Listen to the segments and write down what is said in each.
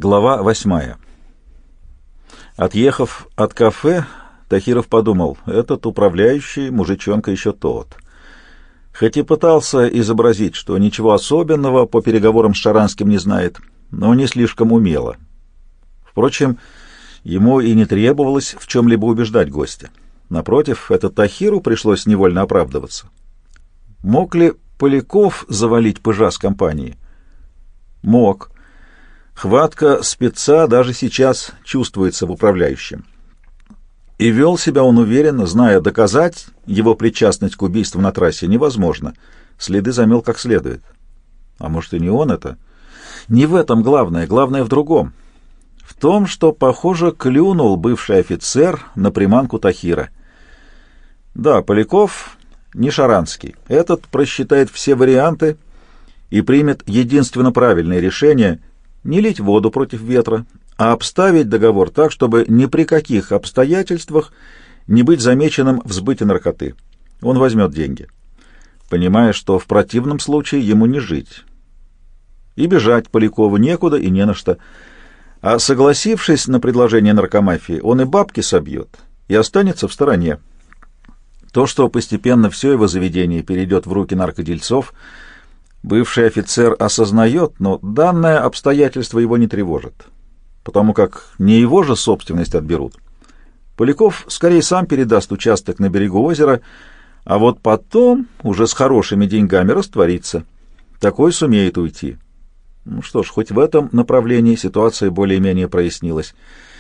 Глава 8. Отъехав от кафе, Тахиров подумал, этот управляющий мужичонка еще тот. Хоть и пытался изобразить, что ничего особенного по переговорам с Шаранским не знает, но не слишком умело. Впрочем, ему и не требовалось в чем-либо убеждать гостя. Напротив, это Тахиру пришлось невольно оправдываться. Мог ли Поляков завалить пыжа с компании? Мог. Хватка спеца даже сейчас чувствуется в управляющем. И вел себя он уверенно, зная, доказать его причастность к убийству на трассе невозможно. Следы замел как следует. А может, и не он это? Не в этом главное, главное в другом. В том, что, похоже, клюнул бывший офицер на приманку Тахира. Да, Поляков не Шаранский. Этот просчитает все варианты и примет единственно правильное решение — не лить воду против ветра, а обставить договор так, чтобы ни при каких обстоятельствах не быть замеченным в сбыте наркоты. Он возьмет деньги, понимая, что в противном случае ему не жить. И бежать Полякову некуда и не на что. А согласившись на предложение наркомафии, он и бабки собьет, и останется в стороне. То, что постепенно все его заведение перейдет в руки наркодельцов, бывший офицер осознает, но данное обстоятельство его не тревожит, потому как не его же собственность отберут. Поляков скорее сам передаст участок на берегу озера, а вот потом уже с хорошими деньгами растворится. Такой сумеет уйти. Ну что ж, хоть в этом направлении ситуация более-менее прояснилась.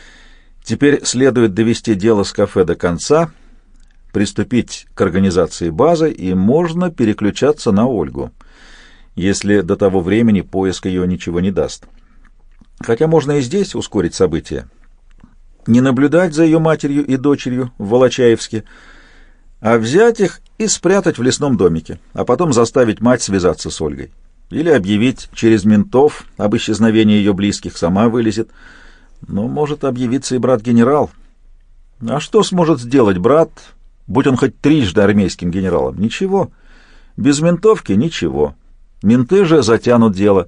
Теперь следует довести дело с кафе до конца, приступить к организации базы, и можно переключаться на Ольгу, если до того времени поиск ее ничего не даст. Хотя можно и здесь ускорить события. Не наблюдать за ее матерью и дочерью в Волочаевске, а взять их и спрятать в лесном домике, а потом заставить мать связаться с Ольгой. Или объявить через ментов об исчезновении ее близких, сама вылезет. Но может объявиться и брат-генерал. А что сможет сделать брат, будь он хоть трижды армейским генералом? Ничего. Без ментовки ничего. Менты же затянут дело.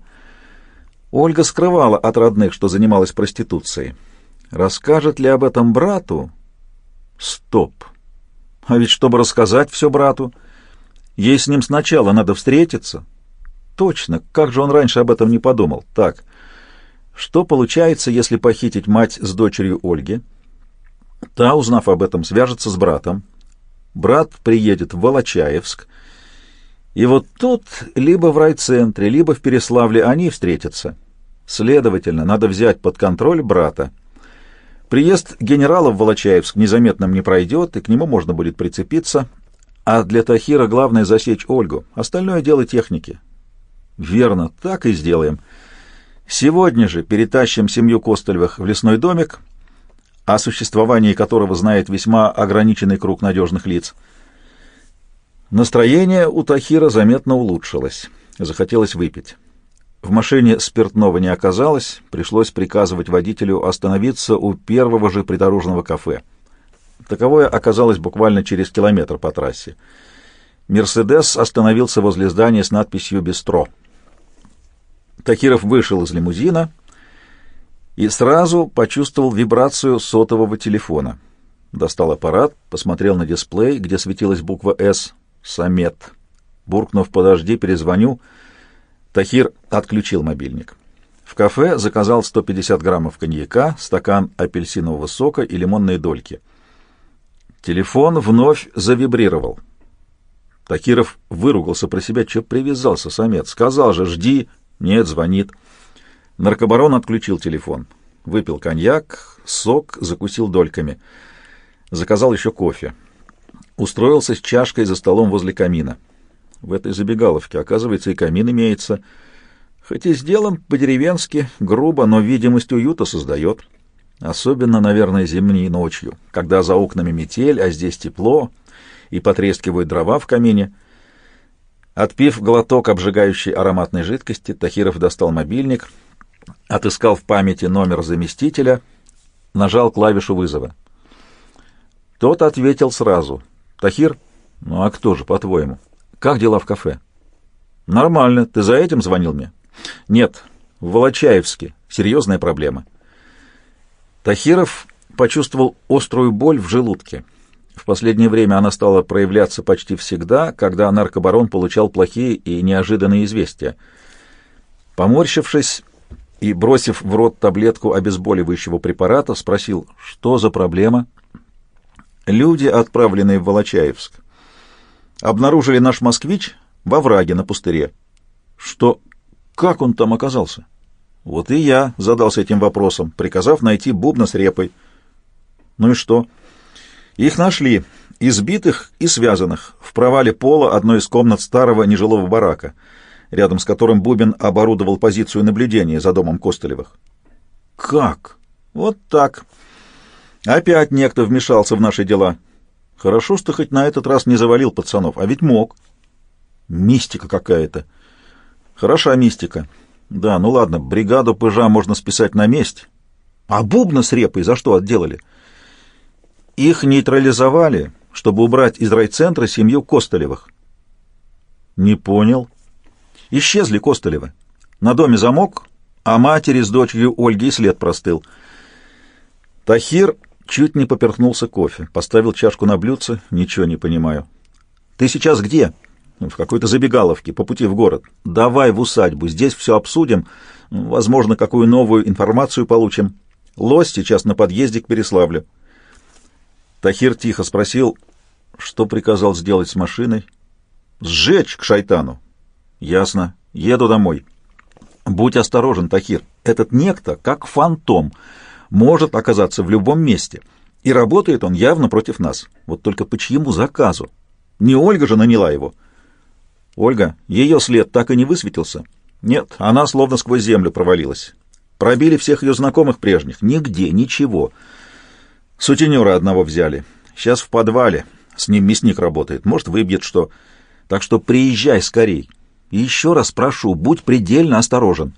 Ольга скрывала от родных, что занималась проституцией. Расскажет ли об этом брату? Стоп. А ведь чтобы рассказать все брату, ей с ним сначала надо встретиться. Точно, как же он раньше об этом не подумал? Так, что получается, если похитить мать с дочерью Ольги? Та, узнав об этом, свяжется с братом. Брат приедет в Волочаевск. И вот тут либо в райцентре, либо в Переславле они встретятся. Следовательно, надо взять под контроль брата. Приезд генерала в Волочаевск незаметным не пройдет, и к нему можно будет прицепиться. А для Тахира главное засечь Ольгу. Остальное дело техники. Верно, так и сделаем. Сегодня же перетащим семью Костылевых в лесной домик, о существовании которого знает весьма ограниченный круг надежных лиц. Настроение у Тахира заметно улучшилось. Захотелось выпить. В машине спиртного не оказалось, пришлось приказывать водителю остановиться у первого же придорожного кафе. Таковое оказалось буквально через километр по трассе. «Мерседес» остановился возле здания с надписью «Бистро». Тахиров вышел из лимузина и сразу почувствовал вибрацию сотового телефона. Достал аппарат, посмотрел на дисплей, где светилась буква «С». «Самет». Буркнув «подожди, перезвоню», Тахир отключил мобильник. В кафе заказал 150 граммов коньяка, стакан апельсинового сока и лимонные дольки. Телефон вновь завибрировал. Тахиров выругался про себя, что привязался самец. Сказал же, жди. Нет, звонит. Наркобарон отключил телефон. Выпил коньяк, сок, закусил дольками. Заказал еще кофе. Устроился с чашкой за столом возле камина. В этой забегаловке, оказывается, и камин имеется. Хоть и сделан по-деревенски, грубо, но видимость уюта создает. Особенно, наверное, зимней ночью, когда за окнами метель, а здесь тепло, и потрескивают дрова в камине. Отпив глоток обжигающей ароматной жидкости, Тахиров достал мобильник, отыскал в памяти номер заместителя, нажал клавишу вызова. Тот ответил сразу. «Тахир? Ну а кто же, по-твоему? Как дела в кафе?» «Нормально. Ты за этим звонил мне?» «Нет, в Волочаевске. Серьезная проблема. Тахиров почувствовал острую боль в желудке. В последнее время она стала проявляться почти всегда, когда наркобарон получал плохие и неожиданные известия. Поморщившись и бросив в рот таблетку обезболивающего препарата, спросил, что за проблема? Люди, отправленные в Волочаевск, обнаружили наш «Москвич» во враге на пустыре. Что? Как он там оказался? Вот и я задался этим вопросом, приказав найти бубна с репой. Ну и что? Их нашли, избитых и связанных, в провале пола одной из комнат старого нежилого барака, рядом с которым Бубен оборудовал позицию наблюдения за домом Костылевых. Как? Вот так. Опять некто вмешался в наши дела. Хорошо, что хоть на этот раз не завалил пацанов, а ведь мог. Мистика какая-то. Хороша мистика. Да, ну ладно, бригаду Пыжа можно списать на месть. А бубна с репой за что отделали? Их нейтрализовали, чтобы убрать из райцентра семью Костылевых. Не понял. Исчезли Костылевы. На доме замок, а матери с дочерью Ольги след простыл. Тахир чуть не поперхнулся кофе. Поставил чашку на блюдце. Ничего не понимаю. Ты сейчас где? В какой-то забегаловке, по пути в город. Давай в усадьбу, здесь все обсудим. Возможно, какую новую информацию получим. Лось сейчас на подъезде к Переславлю. Тахир тихо спросил, что приказал сделать с машиной. Сжечь к шайтану. Ясно. Еду домой. Будь осторожен, Тахир. Этот некто, как фантом, может оказаться в любом месте. И работает он явно против нас. Вот только по чьему заказу? Не Ольга же наняла его. Ольга, ее след так и не высветился? Нет, она словно сквозь землю провалилась. Пробили всех ее знакомых прежних. Нигде, ничего. Сутенера одного взяли. Сейчас в подвале. С ним мясник работает. Может, выбьет что. Так что приезжай скорей. И еще раз прошу, будь предельно осторожен.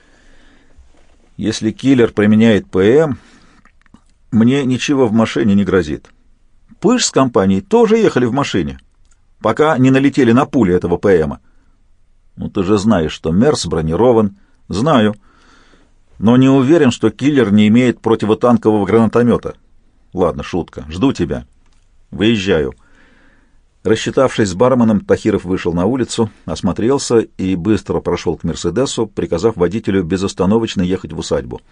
Если киллер применяет ПМ, мне ничего в машине не грозит. Пыж с компанией тоже ехали в машине, пока не налетели на пули этого ПМа. Ну, ты же знаешь, что Мерс бронирован. Знаю. Но не уверен, что киллер не имеет противотанкового гранатомета. Ладно, шутка. Жду тебя. Выезжаю. Рассчитавшись с барменом, Тахиров вышел на улицу, осмотрелся и быстро прошел к «Мерседесу», приказав водителю безостановочно ехать в усадьбу.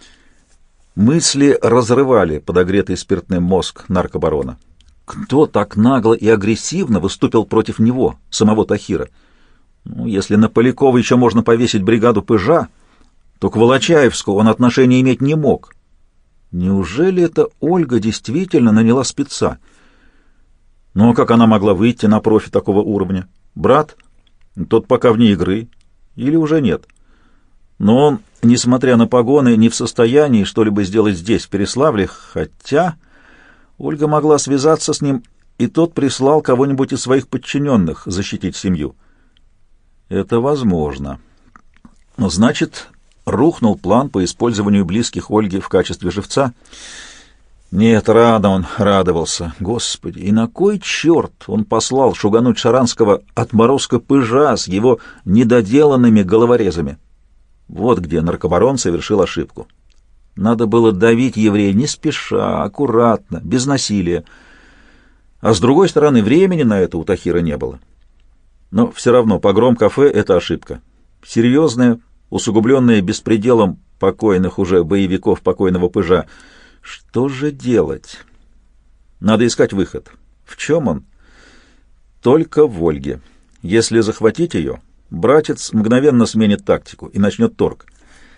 Мысли разрывали подогретый спиртным мозг наркобарона. Кто так нагло и агрессивно выступил против него, самого Тахира? Ну, если на Полякова еще можно повесить бригаду Пыжа, то к Волочаевску он отношения иметь не мог. Неужели это Ольга действительно наняла спеца? Ну, а как она могла выйти на профи такого уровня? Брат? Тот пока вне игры. Или уже нет? Но он, несмотря на погоны, не в состоянии что-либо сделать здесь, в Переславле, хотя Ольга могла связаться с ним, и тот прислал кого-нибудь из своих подчиненных защитить семью. Это возможно. Но значит, рухнул план по использованию близких Ольги в качестве живца. Нет, рано он радовался. Господи, и на кой черт он послал шугануть Шаранского отморозка Пыжа с его недоделанными головорезами? Вот где наркобарон совершил ошибку. Надо было давить еврея не спеша, аккуратно, без насилия. А с другой стороны, времени на это у Тахира не было. Но все равно погром кафе — это ошибка. Серьезная, усугубленная беспределом покойных уже боевиков покойного Пыжа. Что же делать? Надо искать выход. В чем он? Только в Ольге. Если захватить ее, братец мгновенно сменит тактику и начнет торг.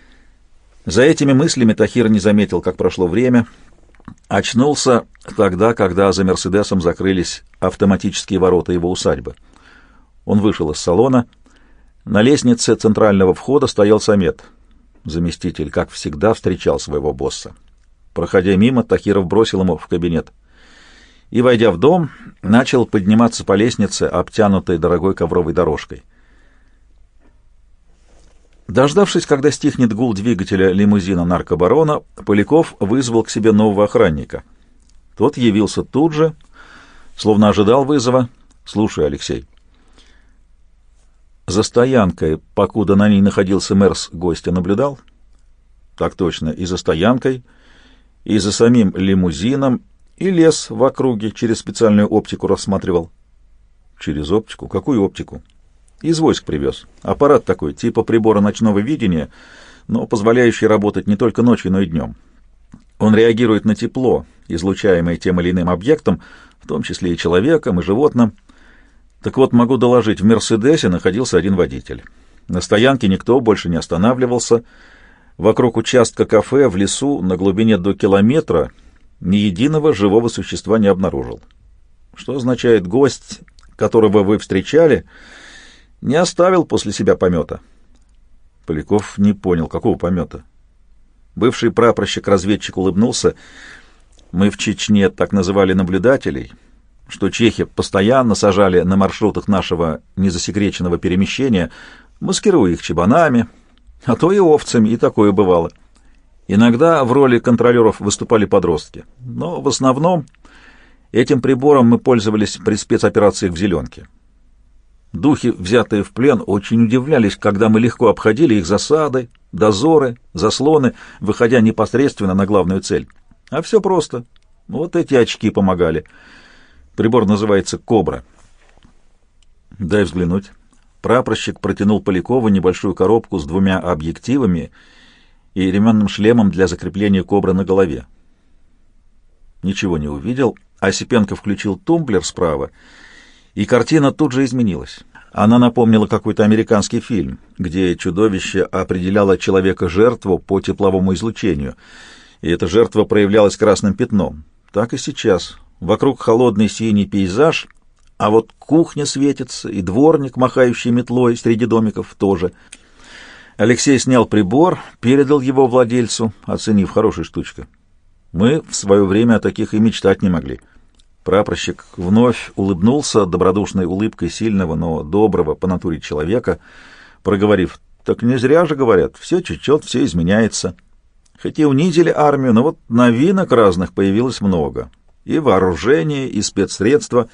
За этими мыслями Тахир не заметил, как прошло время. Очнулся тогда, когда за «Мерседесом» закрылись автоматические ворота его усадьбы. Он вышел из салона. На лестнице центрального входа стоял Самет. Заместитель, как всегда, встречал своего босса. Проходя мимо, Тахиров бросил ему в кабинет. И, войдя в дом, начал подниматься по лестнице, обтянутой дорогой ковровой дорожкой. Дождавшись, когда стихнет гул двигателя лимузина наркобарона, Поляков вызвал к себе нового охранника. Тот явился тут же, словно ожидал вызова. «Слушай, Алексей». За стоянкой, покуда на ней находился Мерс, гостя наблюдал? Так точно, и за стоянкой, и за самим лимузином, и лес в округе через специальную оптику рассматривал. Через оптику? Какую оптику? Из войск привез. Аппарат такой, типа прибора ночного видения, но позволяющий работать не только ночью, но и днем. Он реагирует на тепло, излучаемое тем или иным объектом, в том числе и человеком, и животным. Так вот, могу доложить, в «Мерседесе» находился один водитель. На стоянке никто больше не останавливался. Вокруг участка кафе в лесу на глубине до километра ни единого живого существа не обнаружил. Что означает, гость, которого вы встречали, не оставил после себя помета. Поляков не понял, какого помета. Бывший прапорщик-разведчик улыбнулся. Мы в Чечне так называли наблюдателей, что чехи постоянно сажали на маршрутах нашего незасекреченного перемещения, маскируя их чабанами, а то и овцами, и такое бывало. Иногда в роли контролеров выступали подростки, но в основном этим прибором мы пользовались при спецоперациях в Зеленке. Духи, взятые в плен, очень удивлялись, когда мы легко обходили их засады, дозоры, заслоны, выходя непосредственно на главную цель. А все просто. Вот эти очки помогали. Прибор называется «Кобра». Дай взглянуть. Прапорщик протянул Полякову небольшую коробку с 2 объективами и ременным шлемом для закрепления «Кобры» на голове. Ничего не увидел. Осипенко включил тумблер справа, и картина тут же изменилась. Она напомнила какой-то американский фильм, где чудовище определяло человека-жертву по тепловому излучению, и эта жертва проявлялась красным пятном. Так и сейчас. Вокруг холодный синий пейзаж, а вот кухня светится, и дворник, махающий метлой среди домиков, тоже. Алексей снял прибор, передал его владельцу, оценив: хорошая штучка. Мы в свое время о таких и мечтать не могли. Прапорщик вновь улыбнулся добродушной улыбкой сильного, но доброго по натуре человека, проговорив: так не зря же говорят, все течет, все изменяется. Хоть и унизили армию, но вот новинок разных появилось много. И вооружение, и спецсредства.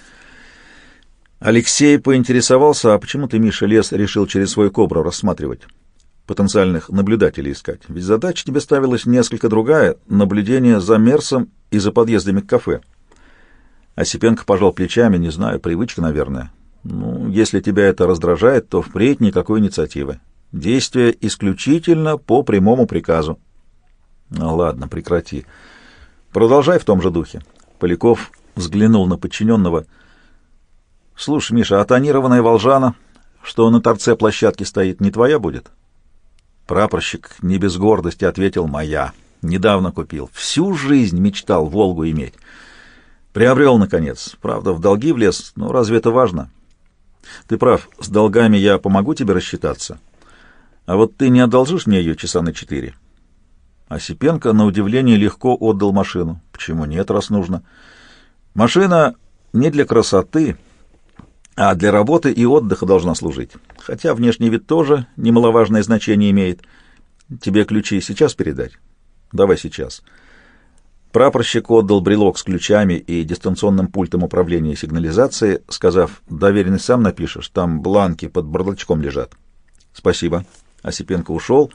Алексей поинтересовался: а почему ты, Миша, лес решил через свой «Кобру» рассматривать? Потенциальных наблюдателей искать. Ведь задача тебе ставилась несколько другая — наблюдение за Мерсом и за подъездами к кафе. Осипенко пожал плечами: не знаю, привычка, наверное. Ну, если тебя это раздражает, то впредь никакой инициативы. Действие исключительно по прямому приказу. Ну ладно, прекрати. Продолжай в том же духе. Поляков взглянул на подчиненного. Слушай, Миша, а тонированная волжана, что на торце площадки стоит, не твоя будет? Прапорщик не без гордости ответил: моя. Недавно купил. Всю жизнь мечтал «Волгу» иметь. Приобрел, наконец. Правда, в долги влез, но разве это важно? Ты прав, с долгами я помогу тебе рассчитаться. А вот ты не одолжишь мне ее часа на 4? Осипенко, на удивление, легко отдал машину. Почему нет, раз нужно? Машина не для красоты, а для работы и отдыха должна служить. Хотя внешний вид тоже немаловажное значение имеет. Тебе ключи сейчас передать? Давай сейчас. Прапорщик отдал брелок с ключами и дистанционным пультом управления сигнализацией, сказав: доверенность сам напишешь, там бланки под бардачком лежат. Спасибо. Осипенко ушел.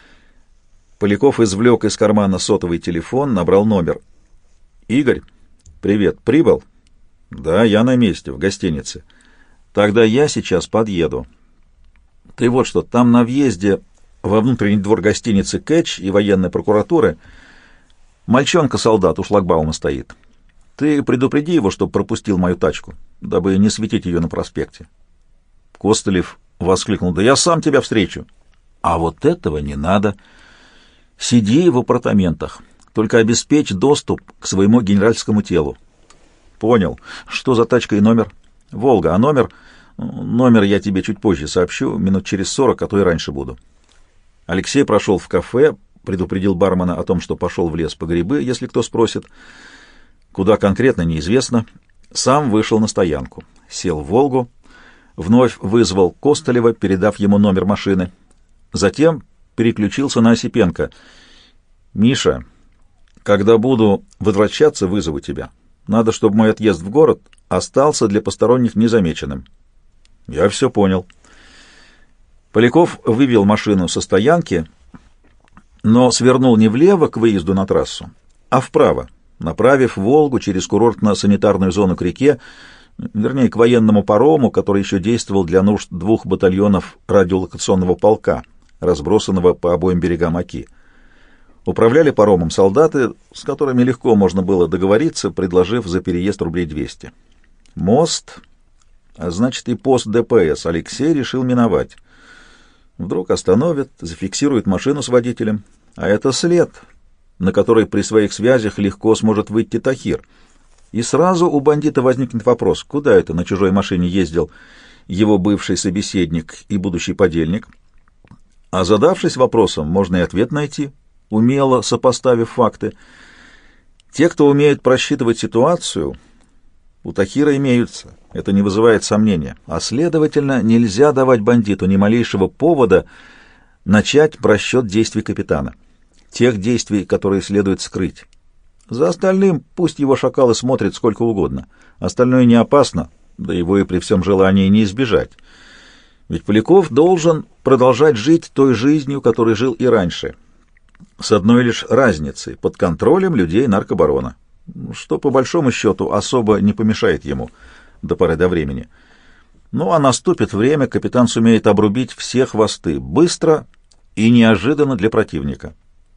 Поляков извлек из кармана сотовый телефон, набрал номер. Игорь, привет, прибыл? Да, я на месте, в гостинице. Тогда я сейчас подъеду. Ты вот что, там на въезде во внутренний двор гостиницы «Кэтч» и военной прокуратуры мальчонка-солдат у шлагбаума стоит. Ты предупреди его, чтоб пропустил мою тачку, дабы не светить ее на проспекте. Костылев воскликнул: да я сам тебя встречу. А вот этого не надо. Сиди в апартаментах, только обеспечь доступ к своему генеральскому телу. Понял. Что за тачка и номер? Волга. А номер? Номер я тебе чуть позже сообщу, минут через 40, а то и раньше буду. Алексей прошел в кафе, предупредил бармена о том, что пошел в лес по грибы, если кто спросит. Куда конкретно, неизвестно. Сам вышел на стоянку, сел в «Волгу», вновь вызвал Костылева, передав ему номер машины. Затем переключился на Осипенко. «Миша, когда буду возвращаться, вызову тебя. Надо, чтобы мой отъезд в город остался для посторонних незамеченным». «Я все понял». Поляков вывел машину со стоянки, но свернул не влево к выезду на трассу, а вправо, направив «Волгу» через курортно-санитарную зону к реке, вернее, к военному парому, который еще действовал для нужд 2 батальонов радиолокационного полка, разбросанного по обоим берегам Оки. Управляли паромом солдаты, с которыми легко можно было договориться, предложив за переезд рублей 200. Мост, а значит и пост ДПС, Алексей решил миновать. Вдруг остановят, зафиксируют машину с водителем, а это след, на который при своих связях легко сможет выйти Тахир. И сразу у бандита возникнет вопрос, куда это на чужой машине ездил его бывший собеседник и будущий подельник. А задавшись вопросом, можно и ответ найти, умело сопоставив факты. Те, кто умеет просчитывать ситуацию, у Тахира имеются, это не вызывает сомнения, а следовательно, нельзя давать бандиту ни малейшего повода начать просчет действий капитана, тех действий, которые следует скрыть. За остальным пусть его шакалы смотрят сколько угодно, остальное не опасно, да его и при всем желании не избежать. Ведь Поляков должен продолжать жить той жизнью, которой жил и раньше, с одной лишь разницей — под контролем людей наркобарона, что, по большому счету, особо не помешает ему до поры до времени. Ну, а наступит время, капитан сумеет обрубить все хвосты быстро и неожиданно для противника.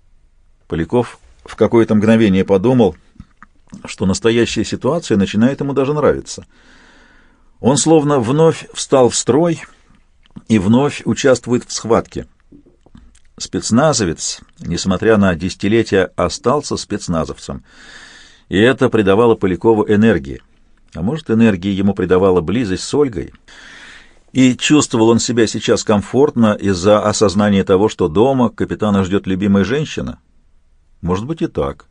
Поляков в какое-то мгновение подумал, что настоящая ситуация начинает ему даже нравиться. Он словно вновь встал в строй и вновь участвует в схватке. Спецназовец, несмотря на десятилетия, остался спецназовцем, и это придавало Полякову энергии. А может, энергии ему придавала близость с Ольгой, и чувствовал он себя сейчас комфортно из-за осознания того, что дома капитана ждет любимая женщина? Может быть и так.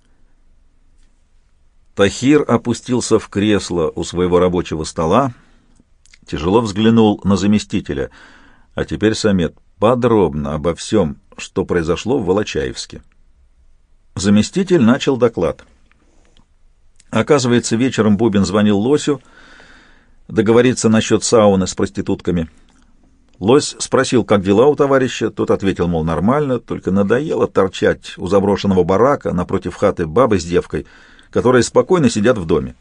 Тахир опустился в кресло у своего рабочего стола, тяжело взглянул на заместителя. А теперь, Самет, подробно обо всем, что произошло в Волочаевске. Заместитель начал доклад. Оказывается, вечером Бубин звонил Лосю договориться насчет сауны с проститутками. Лось спросил, как дела у товарища. Тот ответил, мол, нормально, только надоело торчать у заброшенного барака напротив хаты бабы с девкой, которые спокойно сидят в доме.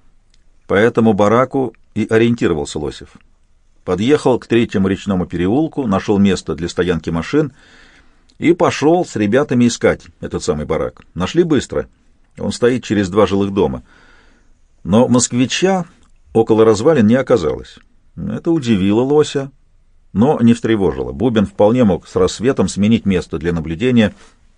По этому бараку и ориентировался Лосев. Подъехал к 3-му речному переулку, нашел место для стоянки машин и пошел с ребятами искать этот самый барак. Нашли быстро. Он стоит через 2 жилых дома. Но москвича около развалин не оказалось. Это удивило Лося, но не встревожило. Бубин вполне мог с рассветом сменить место для наблюдения.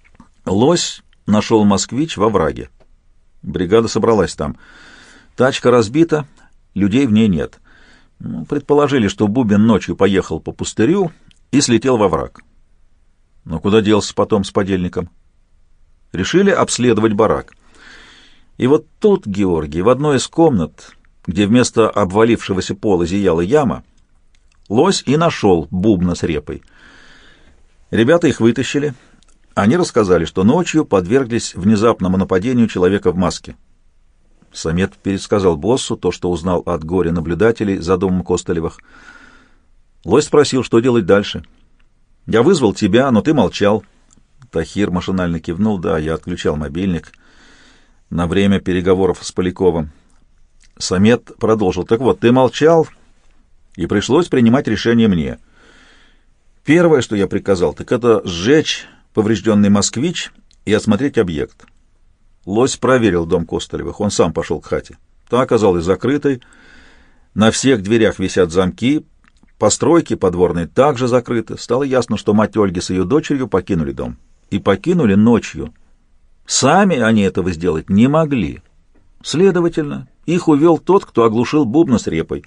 Лось нашел москвич во враге. Бригада собралась там. Тачка разбита, людей в ней нет. Предположили, что Бубин ночью поехал по пустырю и слетел во враг. Но куда делся потом с подельником? Решили обследовать барак. И вот тут, Георгий, в одной из комнат, где вместо обвалившегося пола зияла яма, Лось и нашел бубна с репой. Ребята их вытащили. Они рассказали, что ночью подверглись внезапному нападению человека в маске. Самет пересказал боссу то, что узнал от горя-наблюдателей за домом Костылевых. Лось спросил, что делать дальше. «Я вызвал тебя, но ты молчал». Тахир машинально кивнул. «Да, я отключал мобильник на время переговоров с Поляковым». Самет продолжил. «Так вот, ты молчал, и пришлось принимать решение мне. Первое, что я приказал, так это сжечь поврежденный москвич и осмотреть объект». Лось проверил дом Костылевых, он сам пошел к хате. Та оказалась закрытой, на всех дверях висят замки, постройки подворные также закрыты. Стало ясно, что мать Ольги с ее дочерью покинули дом. И покинули ночью. Сами они этого сделать не могли. Следовательно, их увел тот, кто оглушил бубна с репой.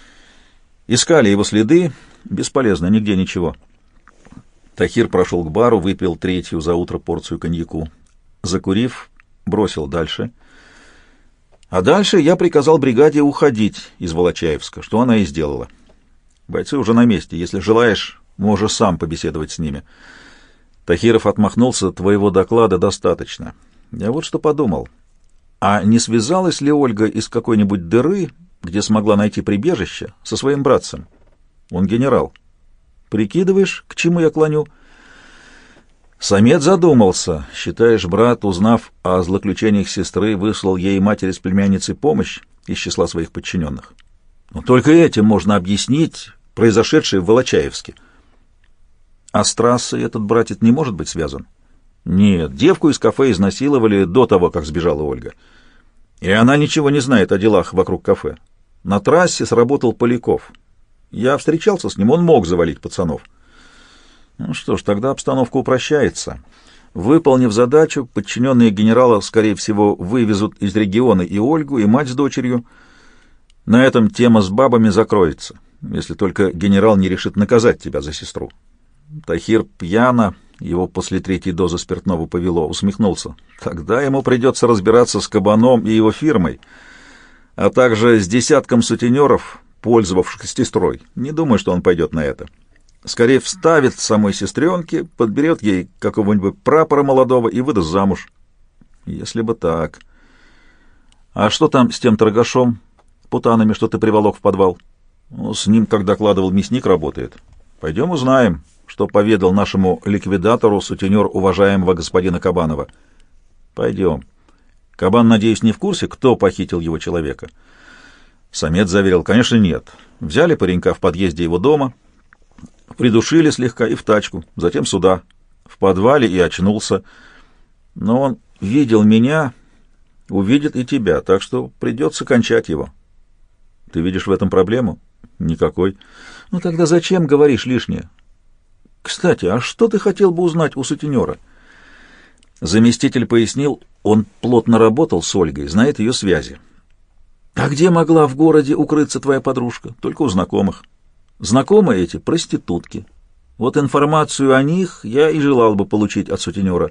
Искали его следы, бесполезно, нигде ничего. Тахир прошел к бару, выпил 3-ю за утро порцию коньяку. Закурив, бросил дальше. А дальше я приказал бригаде уходить из Волочаевска, что она и сделала. Бойцы уже на месте. Если желаешь, можешь сам побеседовать с ними. Тахиров отмахнулся. Твоего доклада достаточно. Я вот что подумал. А не связалась ли Ольга из какой-нибудь дыры, где смогла найти прибежище, со своим братцем? Он генерал. Прикидываешь, к чему я клоню? Самец задумался. Считаешь, брат, узнав о злоключениях сестры, выслал ей матери с племянницей помощь из числа своих подчиненных? Но только этим можно объяснить произошедшее в Волочаевске. А с трассой этот братец не может быть связан? Нет, девку из кафе изнасиловали до того, как сбежала Ольга. И она ничего не знает о делах вокруг кафе. На трассе сработал Поляков. Я встречался с ним, он мог завалить пацанов. Ну что ж, тогда обстановка упрощается. Выполнив задачу, подчиненные генерала, скорее всего, вывезут из региона и Ольгу, и мать с дочерью. На этом тема с бабами закроется, если только генерал не решит наказать тебя за сестру. Тахир пьяно, его после третьей дозы спиртного повело, усмехнулся. Тогда ему придется разбираться с кабаном и его фирмой, а также с десятком сутенеров, пользовавшихся сестрой. Не думаю, что он пойдет на это. Скорее вставит самой сестренке, подберет ей какого-нибудь прапора молодого и выдаст замуж. Если бы так. А что там с тем торгашом, путанами, что ты приволок в подвал? Ну, с ним, как докладывал мясник, работает. Пойдем узнаем, что поведал нашему ликвидатору сутенер уважаемого господина Кабанова. Пойдем. Кабан, надеюсь, не в курсе, кто похитил его человека? Самец заверил, конечно, нет. Взяли паренька в подъезде его дома, придушили слегка и в тачку, затем сюда, в подвале, и очнулся. Но он видел меня, увидит и тебя, так что придется кончать его. Ты видишь в этом проблему? Никакой. Ну тогда зачем говоришь лишнее? Кстати, а что ты хотел бы узнать у сутенера? Заместитель пояснил, он плотно работал с Ольгой, знает ее связи. А где могла в городе укрыться твоя подружка? Только у знакомых. Знакомые эти — проститутки. Вот информацию о них я и желал бы получить от сутенера.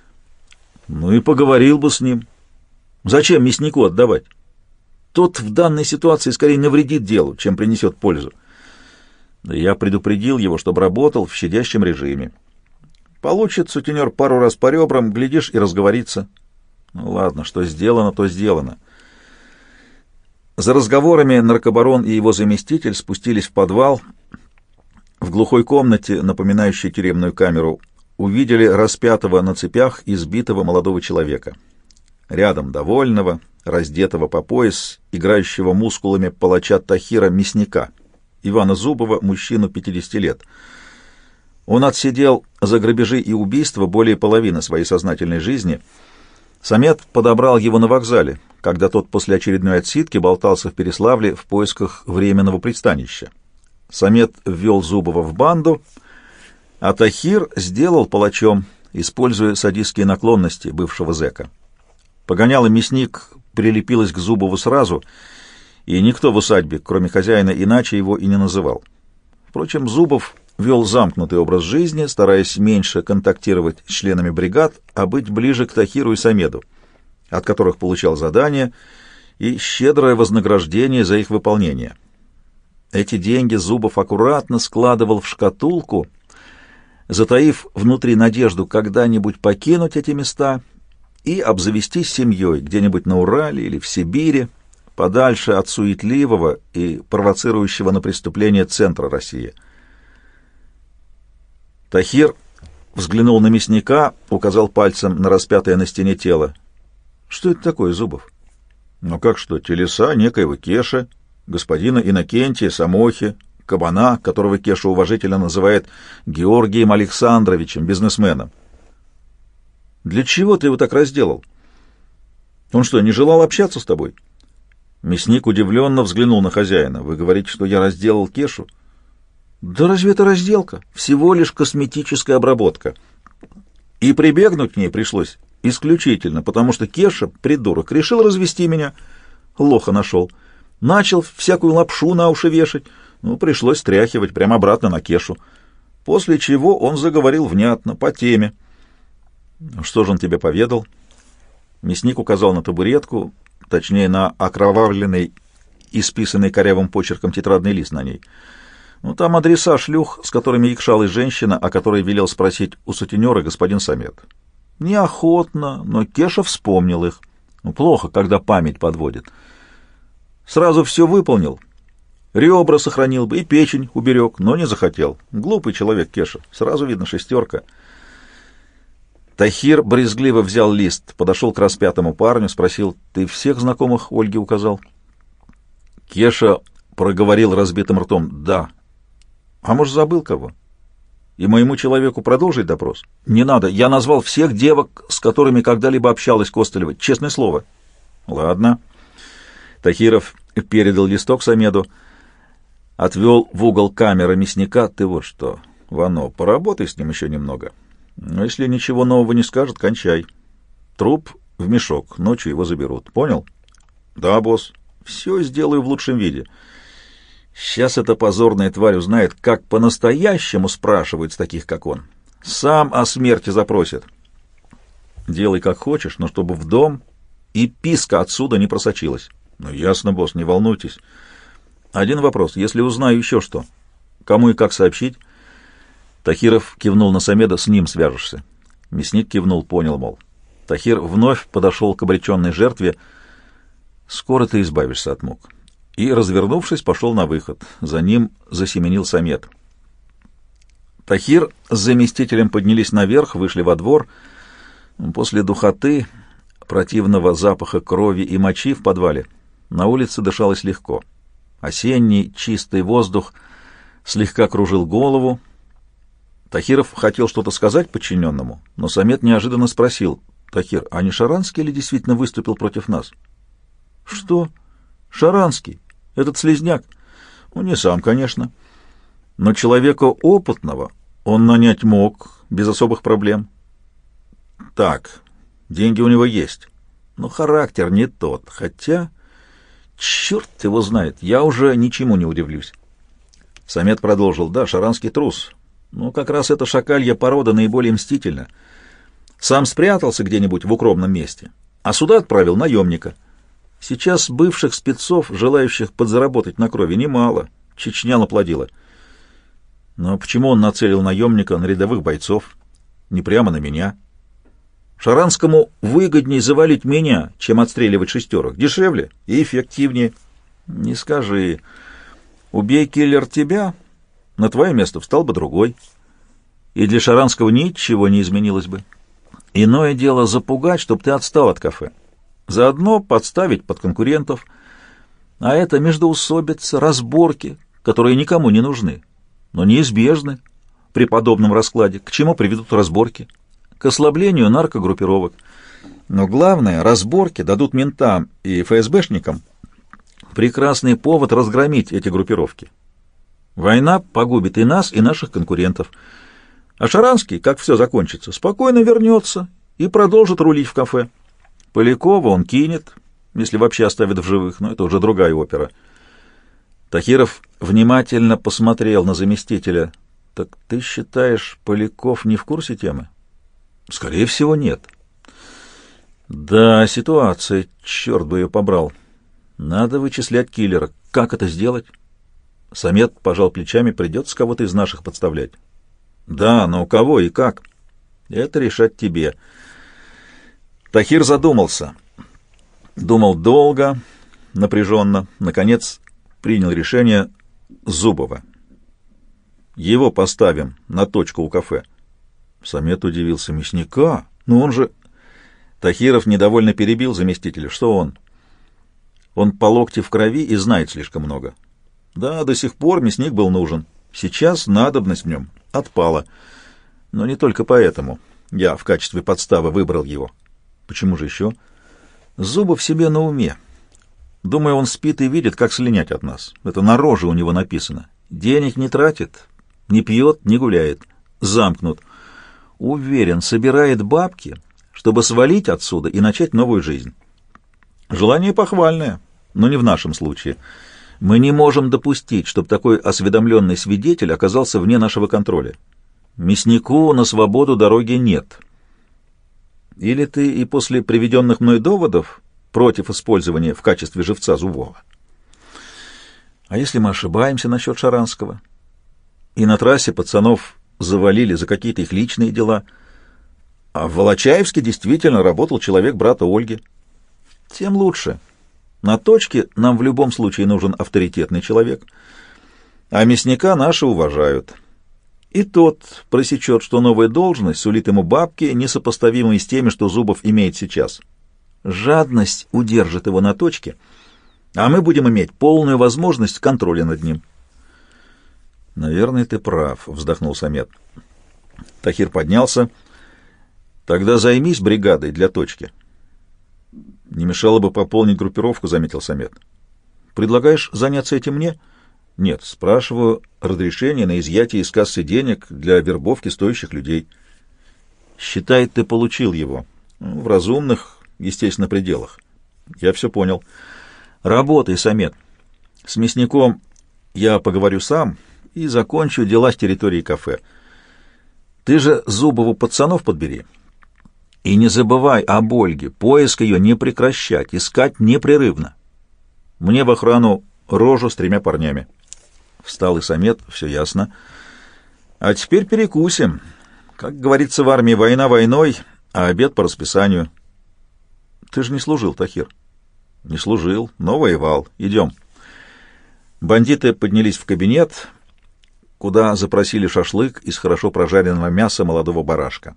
Ну и поговорил бы с ним. Зачем мяснику отдавать? Тот в данной ситуации скорее навредит делу, чем принесет пользу. Да я предупредил его, чтобы работал в щадящем режиме. Получит сутенер пару раз по ребрам, глядишь, и разговорится. Ну ладно, что сделано, то сделано. За разговорами наркобарон и его заместитель спустились в подвал. В глухой комнате, напоминающей тюремную камеру, увидели распятого на цепях избитого молодого человека. Рядом довольного, раздетого по пояс, играющего мускулами палача Тахира мясника, Ивана Зубова, мужчину 50 лет. Он отсидел за грабежи и убийства более половины своей сознательной жизни. Самет подобрал его на вокзале, когда тот после очередной отсидки болтался в Переславле в поисках временного пристанища. Самет ввел Зубова в банду, а Тахир сделал палачом, используя садистские наклонности бывшего зэка. Погонялый мясник прилепилась к Зубову сразу, и никто в усадьбе, кроме хозяина, иначе его и не называл. Впрочем, Зубов вел замкнутый образ жизни, стараясь меньше контактировать с членами бригад, а быть ближе к Тахиру и Самеду, от которых получал задания и щедрое вознаграждение за их выполнение. Эти деньги Зубов аккуратно складывал в шкатулку, затаив внутри надежду когда-нибудь покинуть эти места и обзавестись семьей где-нибудь на Урале или в Сибири, подальше от суетливого и провоцирующего на преступление центра России. Тахир взглянул на мясника, указал пальцем на распятое на стене тело. «Что это такое, Зубов?» «Ну как что, телеса некоего Кеши, господина Иннокентия Самохи, кабана, которого Кеша уважительно называет Георгием Александровичем, бизнесменом». «Для чего ты его так разделал? Он что, не желал общаться с тобой?» Мясник удивленно взглянул на хозяина. «Вы говорите, что я разделал Кешу?» «Да разве это разделка? Всего лишь косметическая обработка. И прибегнуть к ней пришлось исключительно, потому что Кеша, придурок, решил развести меня. Лоха нашел. Начал всякую лапшу на уши вешать. Ну, пришлось стряхивать прямо обратно на Кешу. После чего он заговорил внятно, по теме. Что же он тебе поведал?» Мясник указал на табуретку, точнее, на окровавленный, исписанный корявым почерком тетрадный лист на ней. Ну, там адреса шлюх, с которыми якшалась женщина, о которой велел спросить у сутенера господин Самет. Неохотно, но Кеша вспомнил их. Ну, плохо, когда память подводит. Сразу все выполнил. Ребра сохранил бы и печень уберег, но не захотел. Глупый человек Кеша, сразу видно шестерка. Тахир брезгливо взял лист, подошел к распятому парню, спросил: «Ты всех знакомых Ольге указал?» Кеша проговорил разбитым ртом: «Да». «А может, забыл кого? И моему человеку продолжить допрос?» «Не надо, я назвал всех девок, с которыми когда-либо общалась Костылева, честное слово». «Ладно». Тахиров передал листок Самеду, отвел в угол камеры мясника. «Ты вот что, Вано, поработай с ним еще немного. Но если ничего нового не скажет, кончай. Труп в мешок, ночью его заберут. Понял?» «Да, босс. Все сделаю в лучшем виде. Сейчас эта позорная тварь узнает, как по-настоящему спрашивают с таких, как он. Сам о смерти запросит. Делай как хочешь, но чтобы в дом и писка отсюда не просочилась». «Ну, ясно, босс, не волнуйтесь. Один вопрос. Если узнаю еще что, кому и как сообщить?» Тахиров кивнул на Самеда: «С ним свяжешься». Мясник кивнул, понял, мол. Тахир вновь подошел к обреченной жертве. «Скоро ты избавишься от мук». И, развернувшись, пошел на выход. За ним засеменил Самед. Тахир с заместителем поднялись наверх, вышли во двор. После духоты, противного запаха крови и мочи в подвале, на улице дышалось легко. Осенний чистый воздух слегка кружил голову. Тахиров хотел что-то сказать подчиненному, но Самед неожиданно спросил: «Тахир, а не Шаранский ли действительно выступил против нас?» «Что? Шаранский? Этот слизняк?» «Ну, не сам, конечно. Но человека опытного он нанять мог без особых проблем». «Так, деньги у него есть, но характер не тот. Хотя, черт его знает, я уже ничему не удивлюсь». Самед продолжил: «Да, Шаранский трус. Но как раз эта шакалья порода наиболее мстительна. Сам спрятался где-нибудь в укромном месте, а сюда отправил наемника. Сейчас бывших спецов, желающих подзаработать на крови, немало. Чечня наплодила. Но почему он нацелил наемника на рядовых бойцов, не прямо на меня? Шаранскому выгоднее завалить меня, чем отстреливать шестерок. Дешевле и эффективнее». «Не скажи. Убей, киллер, тебя, на твое место встал бы другой. И для Шаранского ничего не изменилось бы. Иное дело запугать, чтобы ты отстал от кафе. Заодно подставить под конкурентов. А это междоусобица, разборки, которые никому не нужны, но неизбежны при подобном раскладе. К чему приведут разборки? К ослаблению наркогруппировок. Но главное, разборки дадут ментам и ФСБшникам прекрасный повод разгромить эти группировки. Война погубит и нас, и наших конкурентов. А Шаранский, как все закончится, спокойно вернется и продолжит рулить в кафе. Полякова он кинет, если вообще оставит в живых, но это уже другая опера». Тахиров внимательно посмотрел на заместителя. «Так ты считаешь, Поляков не в курсе темы?» «Скорее всего, нет». «Да, ситуация, черт бы ее побрал. Надо вычислять киллера. Как это сделать?» Самед пожал плечами: «Придется кого-то из наших подставлять». «Да, но кого и как?» «Это решать тебе». Тахир задумался. Думал долго, напряженно. Наконец принял решение: Зубова. Его поставим на точку у кафе. Самед удивился: «Мясника? Ну он же...» Тахиров недовольно перебил заместителя. «Что он? Он по локти в крови и знает слишком много. Да, до сих пор мясник был нужен. Сейчас надобность в нем отпала. Но не только поэтому я в качестве подставы выбрал его». «Почему же еще?» «Зубов себе на уме. Думаю, он спит и видит, как слинять от нас. Это на роже у него написано. Денег не тратит, не пьет, не гуляет. Замкнут. Уверен, собирает бабки, чтобы свалить отсюда и начать новую жизнь. Желание похвальное, но не в нашем случае. Мы не можем допустить, чтобы такой осведомленный свидетель оказался вне нашего контроля. Мяснику на свободу дороги нет. Или ты и после приведенных мной доводов против использования в качестве живца Зубова? А если мы ошибаемся насчет Шаранского? И на трассе пацанов завалили за какие-то их личные дела, а в Волочаевске действительно работал человек брата Ольги. Тем лучше. На точке нам в любом случае нужен авторитетный человек, а мясника наши уважают. и тот просечет, что новая должность сулит ему бабки, несопоставимые с теми, что Зубов имеет сейчас. Жадность удержит его на точке, а мы будем иметь полную возможность контроля над ним. «Наверное, ты прав», — вздохнул Самет. Тахир поднялся. «Тогда займись бригадой для точки». «Не мешало бы пополнить группировку», — заметил Самет. «Предлагаешь заняться этим мне?» «Нет, спрашиваю разрешение на изъятие из кассы денег для вербовки стоящих людей». «Считай, ты получил его. В разумных, естественно, пределах». «Я все понял. Работай, Самет. С мясником я поговорю сам и закончу дела с территории кафе. Ты же Зубову пацанов подбери. И не забывай об Ольге, поиск ее не прекращать, искать непрерывно. Мне в охрану Рожу с 3 парнями». Встал и Самет, все ясно. «А теперь перекусим. Как говорится в армии, война войной, а обед по расписанию». «Ты же не служил, Тахир». «Не служил, но воевал. Идем». Бандиты поднялись в кабинет, куда запросили шашлык из хорошо прожаренного мяса молодого барашка.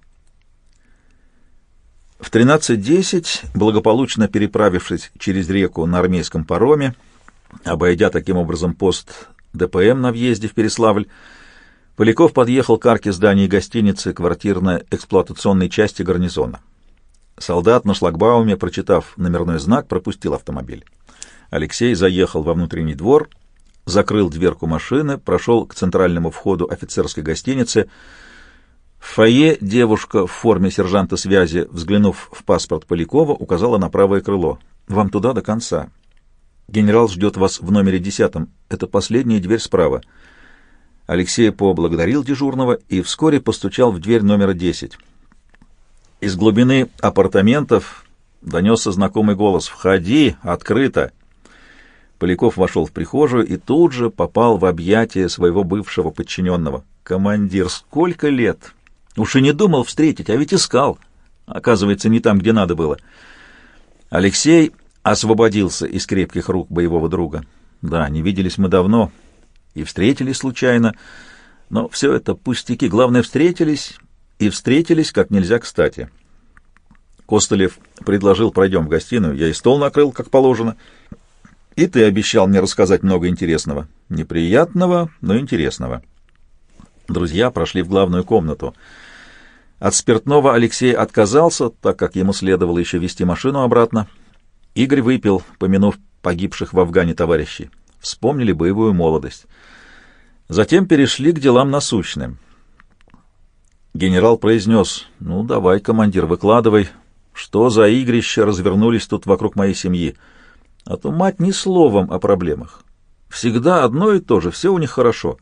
В 13:10, благополучно переправившись через реку на армейском пароме, обойдя таким образом пост ДПМ на въезде в Переславль, Поляков подъехал к арке здания гостиницы квартирно-эксплуатационной части гарнизона. Солдат на шлагбауме, прочитав номерной знак, пропустил автомобиль. Алексей заехал во внутренний двор, закрыл дверку машины, прошел к центральному входу офицерской гостиницы. В фойе девушка в форме сержанта связи, взглянув в паспорт Полякова, указала на правое крыло. «Вам туда до конца. Генерал ждет вас в номере 10. Это последняя дверь справа». Алексей поблагодарил дежурного и вскоре постучал в дверь номера 10. Из глубины апартаментов донесся знакомый голос: «Входи, открыто!». Поляков вошел в прихожую и тут же попал в объятия своего бывшего подчиненного. «Командир, сколько лет! Уж и не думал встретить, а ведь искал. Оказывается, не там, где надо было». Алексей освободился из крепких рук боевого друга. «Да, не виделись мы давно и встретились случайно, но все это пустяки. Главное, встретились, и встретились как нельзя кстати». Костылев предложил: «Пройдем в гостиную. Я и стол накрыл, как положено. И ты обещал мне рассказать много интересного. Неприятного, но интересного». Друзья прошли в главную комнату. От спиртного Алексей отказался, так как ему следовало еще вести машину обратно. Игорь выпил, помянув погибших в Афгане товарищей. Вспомнили боевую молодость. Затем перешли к делам насущным. Генерал произнес: «Ну, давай, командир, выкладывай, что за игрища развернулись тут вокруг моей семьи. А то мать ни словом о проблемах. Всегда одно и то же, все у них хорошо».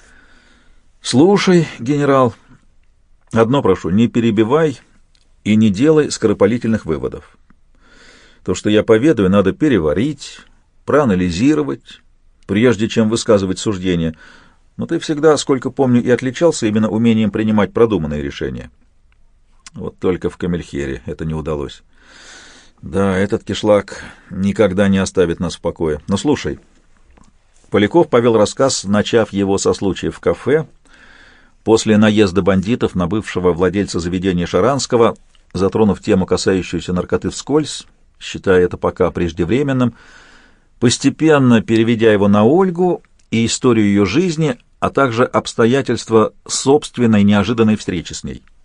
«Слушай, генерал, одно прошу, не перебивай и не делай скоропалительных выводов. То, что я поведаю, надо переварить, проанализировать, прежде чем высказывать суждения. Но ты всегда, сколько помню, и отличался именно умением принимать продуманные решения. Вот только в Камельхере это не удалось. Да, этот кишлак никогда не оставит нас в покое. Но слушай». Поляков повел рассказ, начав его со случая в кафе, после наезда бандитов на бывшего владельца заведения Шаранского, затронув тему, касающуюся наркоты вскользь, считая это пока преждевременным, постепенно переведя его на Ольгу и историю ее жизни, а также обстоятельства собственной неожиданной встречи с ней.